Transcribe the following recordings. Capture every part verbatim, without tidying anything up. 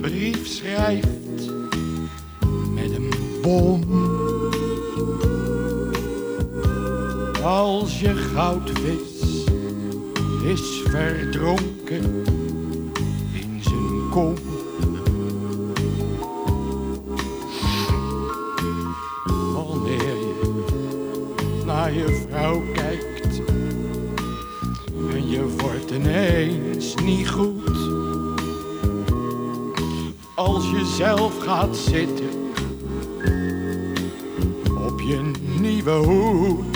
brief schrijft met een bom. Als je goudvis is verdronken in zijn kom. Wanneer je naar je vrouw kijkt en je wordt ineens niet goed. Als je zelf gaat zitten op je nieuwe hoed.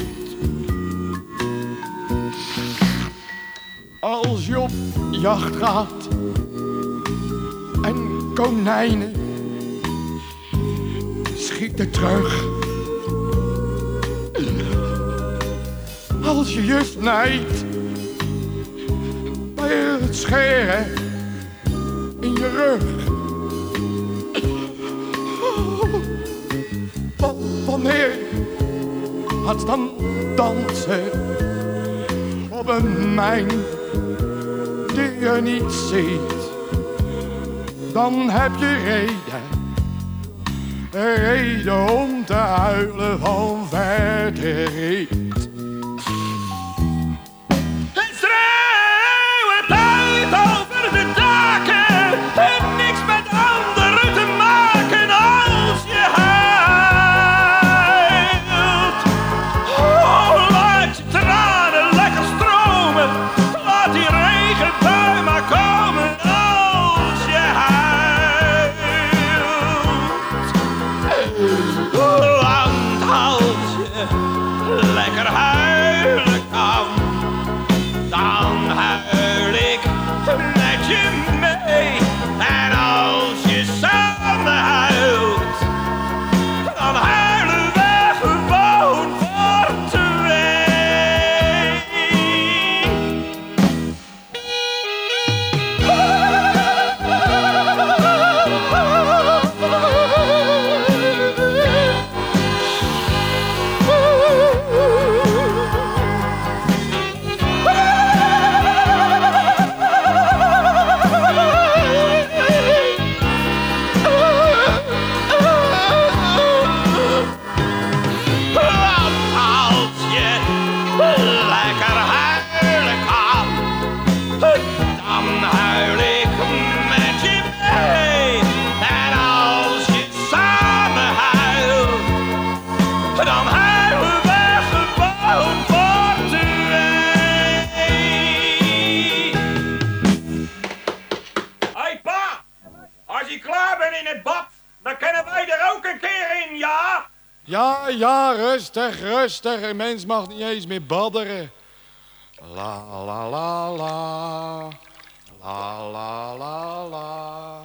Als je op jacht gaat en konijnen schieten terug. Als je je snijdt bij het scheren in je rug. Wanneer gaat dan dansen op een mijn die je niet ziet, dan heb je reden, reden om te huilen van verdriet. Het schreeuwen uit over de daken en niks met anderen te maken als je huilt. Oh, laat je tranen lekker stromen, laat die regenbui maar komen als je huilt. Want als je lekker huilen kan, dan huil ik met je mee. En als je samen huilt, dan huilen we gewoon voor twee. Ja, ja, rustig, rustig. Een mens mag niet eens meer badderen. La la la la. La la la la.